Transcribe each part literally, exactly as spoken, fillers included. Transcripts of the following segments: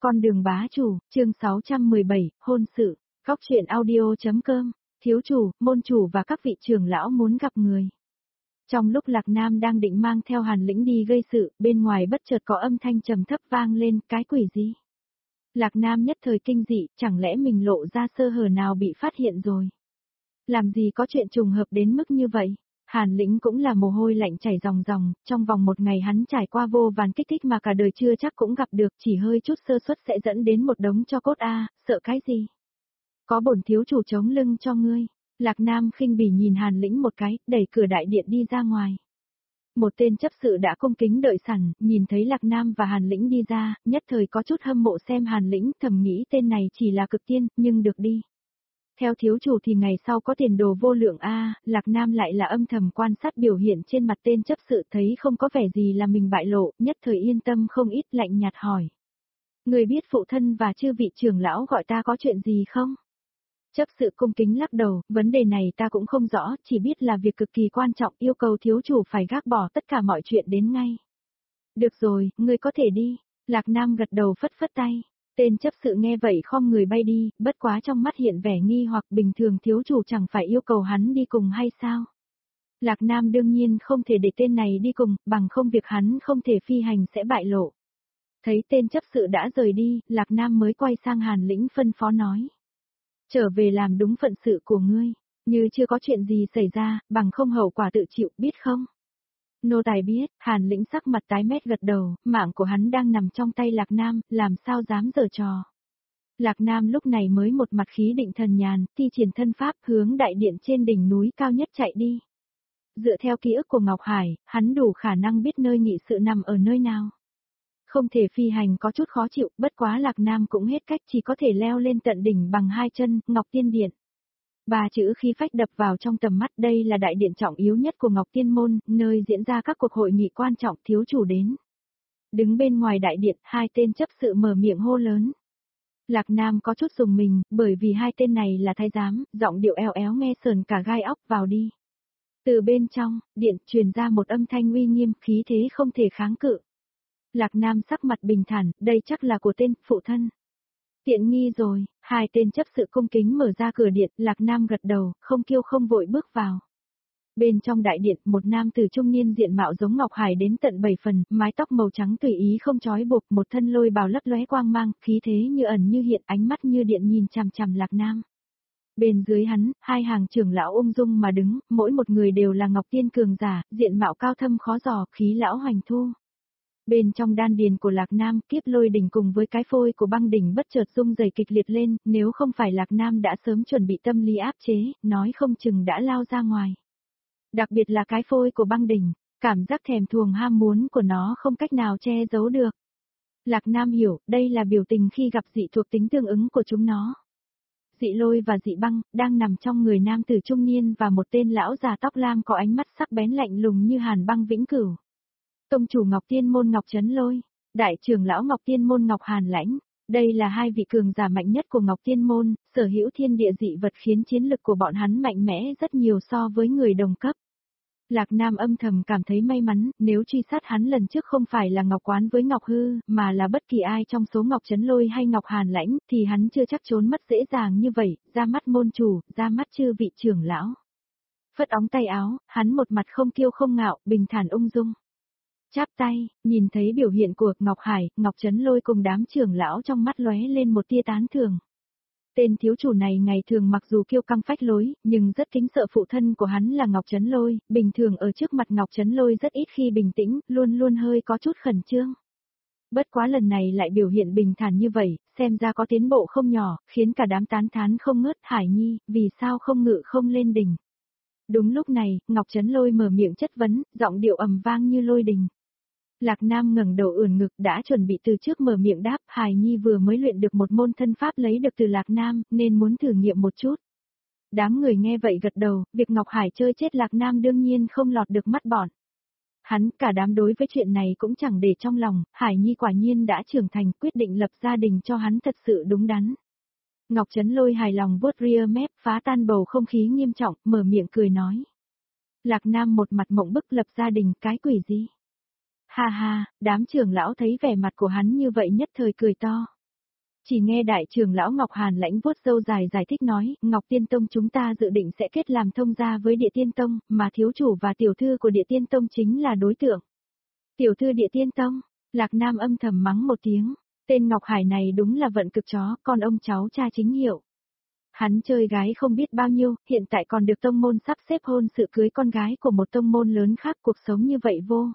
Con đường bá chủ, chương sáu trăm mười bảy, hôn sự, góc truyện audio.com, thiếu chủ, môn chủ và các vị trưởng lão muốn gặp người. Trong lúc Lạc Nam đang định mang theo Hàn Lĩnh đi gây sự, bên ngoài bất chợt có âm thanh trầm thấp vang lên, cái quỷ gì? Lạc Nam nhất thời kinh dị, chẳng lẽ mình lộ ra sơ hở nào bị phát hiện rồi? Làm gì có chuyện trùng hợp đến mức như vậy? Hàn Lĩnh cũng là mồ hôi lạnh chảy ròng ròng, trong vòng một ngày hắn trải qua vô vàn kích thích mà cả đời chưa chắc cũng gặp được, chỉ hơi chút sơ suất sẽ dẫn đến một đống cho cốt a, sợ cái gì? Có bổn thiếu chủ chống lưng cho ngươi. Lạc Nam khinh bỉ nhìn Hàn Lĩnh một cái, đẩy cửa đại điện đi ra ngoài. Một tên chấp sự đã cung kính đợi sẵn, nhìn thấy Lạc Nam và Hàn Lĩnh đi ra, nhất thời có chút hâm mộ xem Hàn Lĩnh, thầm nghĩ tên này chỉ là cực tiên, nhưng được đi. Theo thiếu chủ thì ngày sau có tiền đồ vô lượng a. Lạc Nam lại là âm thầm quan sát biểu hiện trên mặt tên chấp sự, thấy không có vẻ gì là mình bại lộ, nhất thời yên tâm không ít, lạnh nhạt hỏi. Người biết phụ thân và chư vị trưởng lão gọi ta có chuyện gì không? Chấp sự cung kính lắc đầu, vấn đề này ta cũng không rõ, chỉ biết là việc cực kỳ quan trọng, yêu cầu thiếu chủ phải gác bỏ tất cả mọi chuyện đến ngay. Được rồi, ngươi có thể đi. Lạc Nam gật đầu phất phất tay. Tên chấp sự nghe vậy khom người bay đi, bất quá trong mắt hiện vẻ nghi hoặc, bình thường thiếu chủ chẳng phải yêu cầu hắn đi cùng hay sao? Lạc Nam đương nhiên không thể để tên này đi cùng, bằng không việc hắn không thể phi hành sẽ bại lộ. Thấy tên chấp sự đã rời đi, Lạc Nam mới quay sang Hàn Lĩnh phân phó nói. Trở về làm đúng phận sự của ngươi, như chưa có chuyện gì xảy ra, bằng không hậu quả tự chịu, biết không? Nô tài biết. Hàn Lĩnh sắc mặt tái mét gật đầu, mạng của hắn đang nằm trong tay Lạc Nam, làm sao dám giở trò. Lạc Nam lúc này mới một mặt khí định thần nhàn, thi triển thân pháp hướng đại điện trên đỉnh núi cao nhất chạy đi. Dựa theo ký ức của Ngọc Hải, hắn đủ khả năng biết nơi nghị sự nằm ở nơi nào. Không thể phi hành có chút khó chịu, bất quá Lạc Nam cũng hết cách, chỉ có thể leo lên tận đỉnh bằng hai chân, Ngọc Tiên Điện. Ba chữ khí phách đập vào trong tầm mắt, đây là đại điện trọng yếu nhất của Ngọc Tiên Môn, nơi diễn ra các cuộc hội nghị quan trọng, thiếu chủ đến. Đứng bên ngoài đại điện, hai tên chấp sự mở miệng hô lớn. Lạc Nam có chút rùng mình, bởi vì hai tên này là thái giám, giọng điệu eo éo nghe sờn cả gai óc, vào đi. Từ bên trong, điện truyền ra một âm thanh uy nghiêm, khí thế không thể kháng cự. Lạc Nam sắc mặt bình thản, đây chắc là của tên phụ thân. Tiện nghi rồi. Hai tên chấp sự cung kính mở ra cửa điện, Lạc Nam gật đầu, không kiêu không vội bước vào. Bên trong đại điện, một nam tử trung niên diện mạo giống Ngọc Hải đến tận bảy phần, mái tóc màu trắng tùy ý không trói buộc, một thân lôi bào lấp lóe quang mang, khí thế như ẩn như hiện, ánh mắt như điện nhìn chằm chằm Lạc Nam. Bên dưới hắn, hai hàng trưởng lão ung dung mà đứng, mỗi một người đều là Ngọc Tiên cường giả, diện mạo cao thâm khó dò, khí lão hoành thu. Bên trong đan điền của Lạc Nam, kiếp lôi đỉnh cùng với cái phôi của băng đỉnh bất chợt rung rẩy kịch liệt lên, nếu không phải Lạc Nam đã sớm chuẩn bị tâm lý áp chế, nói không chừng đã lao ra ngoài. Đặc biệt là cái phôi của băng đỉnh, cảm giác thèm thuồng ham muốn của nó không cách nào che giấu được. Lạc Nam hiểu, đây là biểu tình khi gặp dị thuộc tính tương ứng của chúng nó. Dị lôi và dị băng, đang nằm trong người nam tử trung niên và một tên lão già tóc lam có ánh mắt sắc bén lạnh lùng như hàn băng vĩnh cửu. Tông chủ Ngọc Tiên Môn Ngọc Trấn Lôi, đại trưởng lão Ngọc Tiên Môn Ngọc Hàn Lãnh, đây là hai vị cường giả mạnh nhất của Ngọc Tiên Môn, sở hữu thiên địa dị vật khiến chiến lực của bọn hắn mạnh mẽ rất nhiều so với người đồng cấp. Lạc Nam âm thầm cảm thấy may mắn, nếu truy sát hắn lần trước không phải là Ngọc Quán với Ngọc Hư, mà là bất kỳ ai trong số Ngọc Trấn Lôi hay Ngọc Hàn Lãnh, thì hắn chưa chắc trốn mất dễ dàng như vậy, ra mắt môn chủ, ra mắt chư vị trưởng lão. Phất óng tay áo, hắn một mặt không kiêu không ngạo, bình thản ung dung. Chắp tay, nhìn thấy biểu hiện của Ngọc Hải, Ngọc Trấn Lôi cùng đám trưởng lão trong mắt lóe lên một tia tán thưởng. Tên thiếu chủ này ngày thường mặc dù kiêu căng phách lối, nhưng rất kính sợ phụ thân của hắn là Ngọc Trấn Lôi, bình thường ở trước mặt Ngọc Trấn Lôi rất ít khi bình tĩnh, luôn luôn hơi có chút khẩn trương. Bất quá lần này lại biểu hiện bình thản như vậy, xem ra có tiến bộ không nhỏ, khiến cả đám tán thán không ngớt. Hải Nhi, vì sao không ngự không lên đỉnh? Đúng lúc này, Ngọc Trấn Lôi mở miệng chất vấn, giọng điệu ầm vang như lôi đình. Lạc Nam ngẩng đầu ưỡn ngực đã chuẩn bị từ trước mở miệng đáp, Hải Nhi vừa mới luyện được một môn thân pháp lấy được từ Lạc Nam, nên muốn thử nghiệm một chút. Đám người nghe vậy gật đầu, việc Ngọc Hải chơi chết Lạc Nam đương nhiên không lọt được mắt bọn. Hắn cả đám đối với chuyện này cũng chẳng để trong lòng, Hải Nhi quả nhiên đã trưởng thành, quyết định lập gia đình cho hắn thật sự đúng đắn. Ngọc Trấn Lôi hài lòng vuốt ria mép, phá tan bầu không khí nghiêm trọng, mở miệng cười nói. Lạc Nam một mặt mộng bức, lập gia đình, cái quỷ gì? Ha ha, đám trưởng lão thấy vẻ mặt của hắn như vậy nhất thời cười to. Chỉ nghe đại trưởng lão Ngọc Hàn Lãnh vuốt râu dài giải thích nói, Ngọc Tiên Tông chúng ta dự định sẽ kết làm thông gia với Địa Tiên Tông, mà thiếu chủ và tiểu thư của Địa Tiên Tông chính là đối tượng. Tiểu thư Địa Tiên Tông, Lạc Nam âm thầm mắng một tiếng, tên Ngọc Hải này đúng là vận cực chó, con ông cháu cha chính hiệu. Hắn chơi gái không biết bao nhiêu, hiện tại còn được tông môn sắp xếp hôn sự cưới con gái của một tông môn lớn khác, cuộc sống như vậy vô.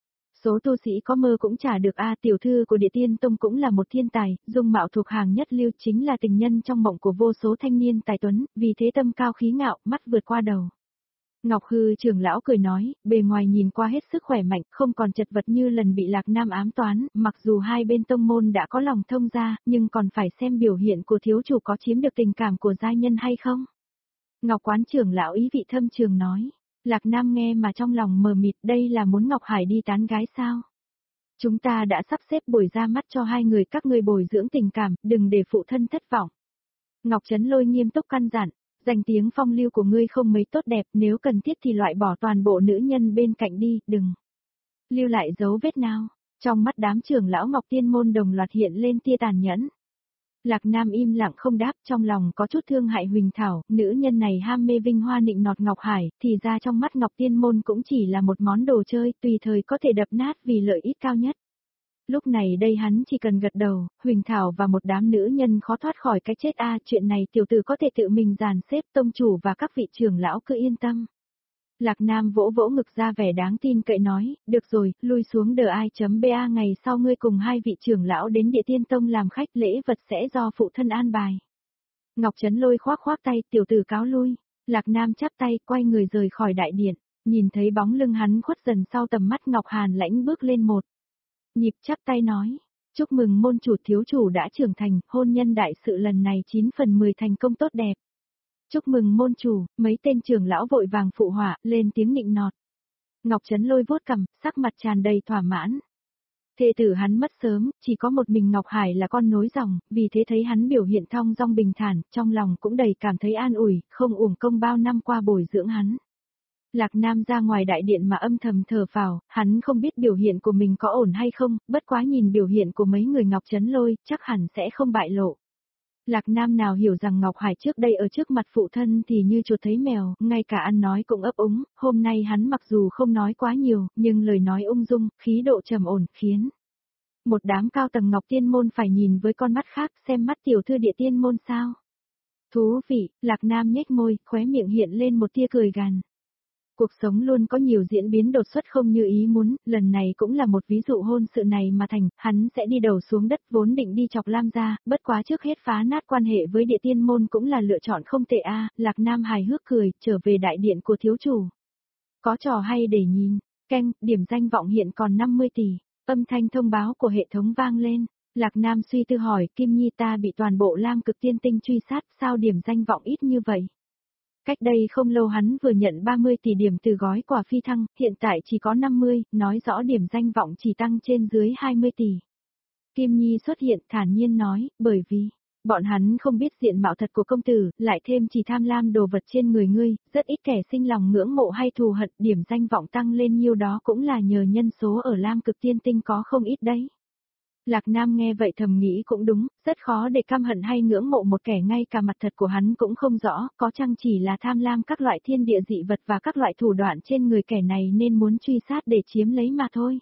Số tu sĩ có mơ cũng trả được a, tiểu thư của Địa Tiên Tông cũng là một thiên tài, dung mạo thuộc hàng nhất lưu, chính là tình nhân trong mộng của vô số thanh niên tài tuấn, vì thế tâm cao khí ngạo, mắt vượt qua đầu. Ngọc Hư trưởng lão cười nói, bề ngoài nhìn qua hết sức khỏe mạnh, không còn chật vật như lần bị Lạc Nam ám toán, mặc dù hai bên tông môn đã có lòng thông gia, nhưng còn phải xem biểu hiện của thiếu chủ có chiếm được tình cảm của giai nhân hay không. Ngọc Quán trưởng lão ý vị thâm trường nói. Lạc Nam nghe mà trong lòng mờ mịt, đây là muốn Ngọc Hải đi tán gái sao? Chúng ta đã sắp xếp buổi ra mắt cho hai người các ngươi bồi dưỡng tình cảm, đừng để phụ thân thất vọng. Ngọc Trấn Lôi nghiêm túc căn dặn, danh tiếng phong lưu của ngươi không mấy tốt đẹp, nếu cần thiết thì loại bỏ toàn bộ nữ nhân bên cạnh đi, đừng lưu lại dấu vết nào. Trong mắt đám trưởng lão Ngọc Tiên môn đồng loạt hiện lên tia tàn nhẫn. Lạc Nam im lặng không đáp, trong lòng có chút thương hại Huỳnh Thảo, nữ nhân này ham mê vinh hoa nịnh nọt Ngọc Hải, thì ra trong mắt Ngọc Tiên môn cũng chỉ là một món đồ chơi, tùy thời có thể đập nát vì lợi ích cao nhất. Lúc này đây hắn chỉ cần gật đầu, Huỳnh Thảo và một đám nữ nhân khó thoát khỏi cái chết a, chuyện này tiểu tử có thể tự mình dàn xếp, tông chủ và các vị trưởng lão cứ yên tâm. Lạc Nam vỗ vỗ ngực ra vẻ đáng tin cậy nói, được rồi, lui xuống đờ ai.ba ngày sau ngươi cùng hai vị trưởng lão đến Địa Tiên Tông làm khách, lễ vật sẽ do phụ thân an bài. Ngọc Trấn Lôi khoác khoác tay, tiểu tử cáo lui. Lạc Nam chắp tay, quay người rời khỏi đại điện, nhìn thấy bóng lưng hắn khuất dần sau tầm mắt Ngọc Hàn Lãnh bước lên một nhịp chắp tay nói, chúc mừng môn chủ thiếu chủ đã trưởng thành, hôn nhân đại sự lần này chín phần mười thành công tốt đẹp. Chúc mừng môn chủ, mấy tên trưởng lão vội vàng phụ họa, lên tiếng nịnh nọt. Ngọc Trấn Lôi vuốt cằm, sắc mặt tràn đầy thỏa mãn. Thê tử hắn mất sớm, chỉ có một mình Ngọc Hải là con nối dòng, vì thế thấy hắn biểu hiện thong dong bình thản, trong lòng cũng đầy cảm thấy an ủi, không uổng công bao năm qua bồi dưỡng hắn. Lạc Nam ra ngoài đại điện mà âm thầm thở phào, hắn không biết biểu hiện của mình có ổn hay không, bất quá nhìn biểu hiện của mấy người Ngọc Trấn Lôi, chắc hẳn sẽ không bại lộ. Lạc Nam nào hiểu rằng Ngọc Hải trước đây ở trước mặt phụ thân thì như chuột thấy mèo, ngay cả ăn nói cũng ấp úng, hôm nay hắn mặc dù không nói quá nhiều, nhưng lời nói ung dung, khí độ trầm ổn, khiến một đám cao tầng Ngọc Tiên môn phải nhìn với con mắt khác, xem mắt tiểu thư Địa Tiên môn sao. Thú vị, Lạc Nam nhếch môi, khóe miệng hiện lên một tia cười gằn. Cuộc sống luôn có nhiều diễn biến đột xuất không như ý muốn, lần này cũng là một ví dụ hôn sự này mà thành, hắn sẽ đi đầu xuống đất vốn định đi chọc Lam gia, bất quá trước hết phá nát quan hệ với Địa Tiên môn cũng là lựa chọn không tệ a. Lạc Nam hài hước cười, trở về đại điện của thiếu chủ. Có trò hay để nhìn, canh, điểm danh vọng hiện còn năm mươi tỷ, âm thanh thông báo của hệ thống vang lên. Lạc Nam suy tư hỏi, Kim Nhi ta bị toàn bộ Lam Cực Tiên Tinh truy sát, sao điểm danh vọng ít như vậy? Cách đây không lâu hắn vừa nhận ba mươi tỷ điểm từ gói quà phi thăng, hiện tại chỉ có năm mươi, nói rõ điểm danh vọng chỉ tăng trên dưới hai mươi tỷ. Kim Nhi xuất hiện thản nhiên nói, bởi vì, bọn hắn không biết diện mạo thật của công tử, lại thêm chỉ tham lam đồ vật trên người ngươi, rất ít kẻ sinh lòng ngưỡng mộ hay thù hận, điểm danh vọng tăng lên nhiêu đó cũng là nhờ nhân số ở Lam Cực Tiên Tinh có không ít đấy. Lạc Nam nghe vậy thầm nghĩ cũng đúng, rất khó để căm hận hay ngưỡng mộ một kẻ ngay cả mặt thật của hắn cũng không rõ, có chăng chỉ là tham lam các loại thiên địa dị vật và các loại thủ đoạn trên người kẻ này nên muốn truy sát để chiếm lấy mà thôi.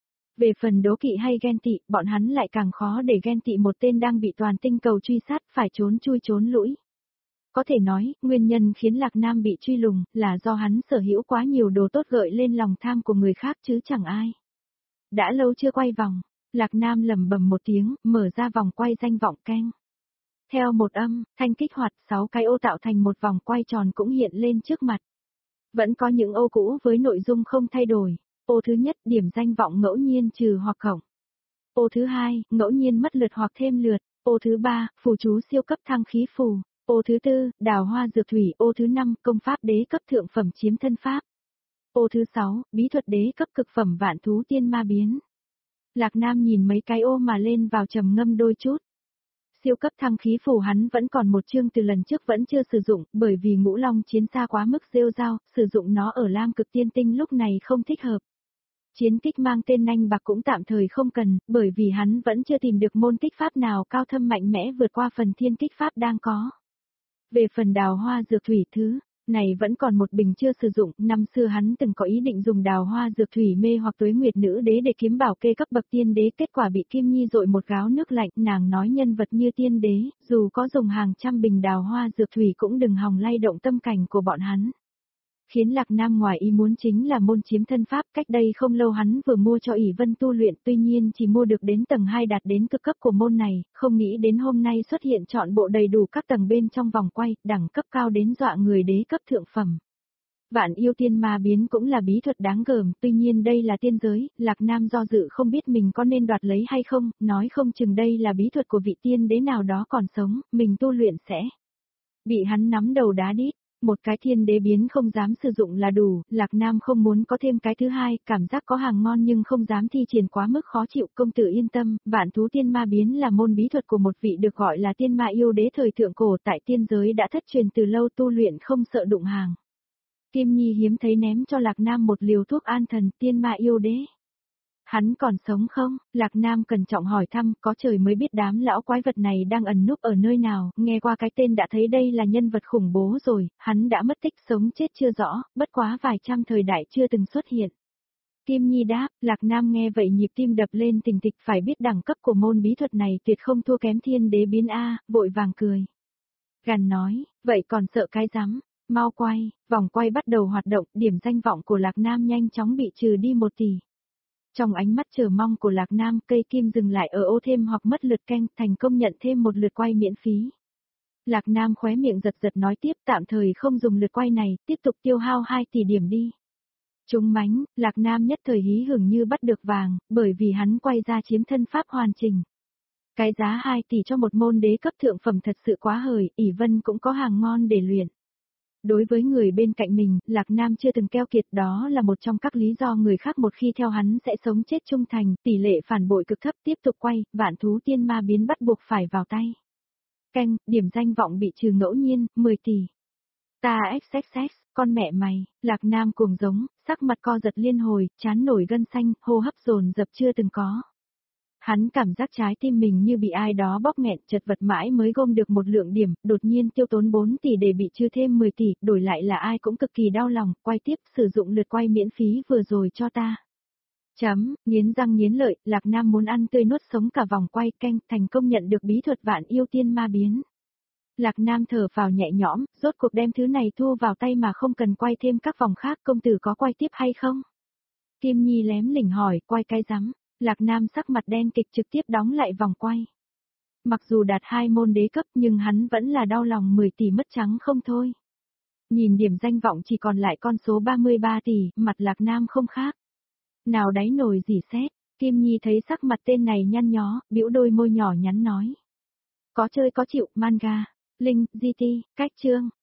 Về phần đố kỵ hay ghen tị, bọn hắn lại càng khó để ghen tị một tên đang bị toàn tinh cầu truy sát phải trốn chui trốn lũi. Có thể nói, nguyên nhân khiến Lạc Nam bị truy lùng là do hắn sở hữu quá nhiều đồ tốt gợi lên lòng tham của người khác chứ chẳng ai. Đã lâu chưa quay vòng. Lạc Nam lầm bầm một tiếng, mở ra vòng quay danh vọng canh. Theo một âm, thanh kích hoạt sáu cái ô tạo thành một vòng quay tròn cũng hiện lên trước mặt. Vẫn có những ô cũ với nội dung không thay đổi. Ô thứ nhất, điểm danh vọng ngẫu nhiên trừ hoặc cộng. Ô thứ hai, ngẫu nhiên mất lượt hoặc thêm lượt. Ô thứ ba, phù chú siêu cấp thăng khí phù. Ô thứ tư, đào hoa dược thủy. Ô thứ năm, công pháp đế cấp thượng phẩm chiếm thân pháp. Ô thứ sáu, bí thuật đế cấp cực phẩm vạn thú tiên ma biến. Lạc Nam nhìn mấy cái ô mà lên vào trầm ngâm đôi chút. Siêu cấp thăng khí phù hắn vẫn còn một chương từ lần trước vẫn chưa sử dụng, bởi vì ngũ long chiến xa quá mức rêu rao, sử dụng nó ở Lam Cực Tiên Tinh lúc này không thích hợp. Chiến kích mang tên Nanh Bạc cũng tạm thời không cần, bởi vì hắn vẫn chưa tìm được môn kích pháp nào cao thâm mạnh mẽ vượt qua phần thiên kích pháp đang có. Về phần đào hoa dược thủy thứ này vẫn còn một bình chưa sử dụng, năm xưa hắn từng có ý định dùng đào hoa dược thủy mê hoặc Tuế Nguyệt nữ đế để kiếm bảo kê cấp bậc tiên đế, kết quả bị Kim Nhi dội một gáo nước lạnh, nàng nói nhân vật như tiên đế, dù có dùng hàng trăm bình đào hoa dược thủy cũng đừng hòng lay động tâm cảnh của bọn hắn. Khiến Lạc Nam ngoài ý muốn chính là môn chiếm thân pháp, cách đây không lâu hắn vừa mua cho ỷ Vân tu luyện, tuy nhiên chỉ mua được đến tầng hai đạt đến cực cấp của môn này, không nghĩ đến hôm nay xuất hiện trọn bộ đầy đủ các tầng bên trong vòng quay, đẳng cấp cao đến dọa người, đế cấp thượng phẩm. Vạn yêu tiên ma biến cũng là bí thuật đáng gờm, tuy nhiên đây là tiên giới, Lạc Nam do dự không biết mình có nên đoạt lấy hay không, nói không chừng đây là bí thuật của vị tiên đế nào đó còn sống, mình tu luyện sẽ bị hắn nắm đầu đá đít. Một cái thiên đế biến không dám sử dụng là đủ, Lạc Nam không muốn có thêm cái thứ hai, cảm giác có hàng ngon nhưng không dám thi triển quá mức khó chịu, công tử yên tâm, vạn thú tiên ma biến là môn bí thuật của một vị được gọi là tiên ma yêu đế thời thượng cổ tại tiên giới đã thất truyền từ lâu, tu luyện không sợ đụng hàng. Kim Nhi hiếm thấy ném cho Lạc Nam một liều thuốc an thần, tiên ma yêu đế. Hắn còn sống không? Lạc Nam cẩn trọng hỏi thăm, có trời mới biết đám lão quái vật này đang ẩn núp ở nơi nào, nghe qua cái tên đã thấy đây là nhân vật khủng bố rồi, hắn đã mất tích sống chết chưa rõ, bất quá vài trăm thời đại chưa từng xuất hiện. Kim Nhi đáp, Lạc Nam nghe vậy nhịp tim đập lên thình thịch, phải biết đẳng cấp của môn bí thuật này tuyệt không thua kém thiên đế biến A, vội vàng cười. Gằn nói, vậy còn sợ cái rắm, mau quay, vòng quay bắt đầu hoạt động, điểm danh vọng của Lạc Nam nhanh chóng bị trừ đi một tỷ. Trong ánh mắt chờ mong của Lạc Nam, cây kim dừng lại ở ô thêm hoặc mất lượt canh, thành công nhận thêm một lượt quay miễn phí. Lạc Nam khóe miệng giật giật nói tiếp, tạm thời không dùng lượt quay này, tiếp tục tiêu hao hai tỷ điểm đi. Trúng mánh, Lạc Nam nhất thời hí hửng như bắt được vàng, bởi vì hắn quay ra chiếm thân pháp hoàn chỉnh. Cái giá hai tỷ cho một môn đế cấp thượng phẩm thật sự quá hời, ỷ Vân cũng có hàng ngon để luyện. Đối với người bên cạnh mình, Lạc Nam chưa từng keo kiệt, đó là một trong các lý do người khác một khi theo hắn sẽ sống chết trung thành, tỷ lệ phản bội cực thấp, tiếp tục quay, vạn thú tiên ma biến bắt buộc phải vào tay. Canh, điểm danh vọng bị trừ ngẫu nhiên, mười tỷ. Ta xx xx, con mẹ mày, Lạc Nam cuồng giống, sắc mặt co giật liên hồi, chán nổi gân xanh, hô hấp dồn dập chưa từng có. Hắn cảm giác trái tim mình như bị ai đó bóp nghẹn, chật vật mãi mới gom được một lượng điểm, đột nhiên tiêu tốn bốn tỷ để bị trừ thêm mười tỷ, đổi lại là ai cũng cực kỳ đau lòng, quay tiếp, sử dụng lượt quay miễn phí vừa rồi cho ta. Chấm, nghiến răng nghiến lợi, Lạc Nam muốn ăn tươi nuốt sống cả vòng quay, canh, thành công nhận được bí thuật vạn yêu tiên ma biến. Lạc Nam thở phào nhẹ nhõm, rốt cuộc đem thứ này thu vào tay mà không cần quay thêm các vòng khác, công tử có quay tiếp hay không? Kim Nhi lém lỉnh hỏi, quay cái rắm. Lạc Nam sắc mặt đen kịch trực tiếp đóng lại vòng quay. Mặc dù đạt hai môn đế cấp nhưng hắn vẫn là đau lòng mười tỷ mất trắng không thôi. Nhìn điểm danh vọng chỉ còn lại con số ba mươi ba tỷ, mặt Lạc Nam không khác. Nào đáy nồi gì xét, Kim Nhi thấy sắc mặt tên này nhăn nhó, bĩu đôi môi nhỏ nhắn nói. Có chơi có chịu, manga, link, giê tê, cách chương.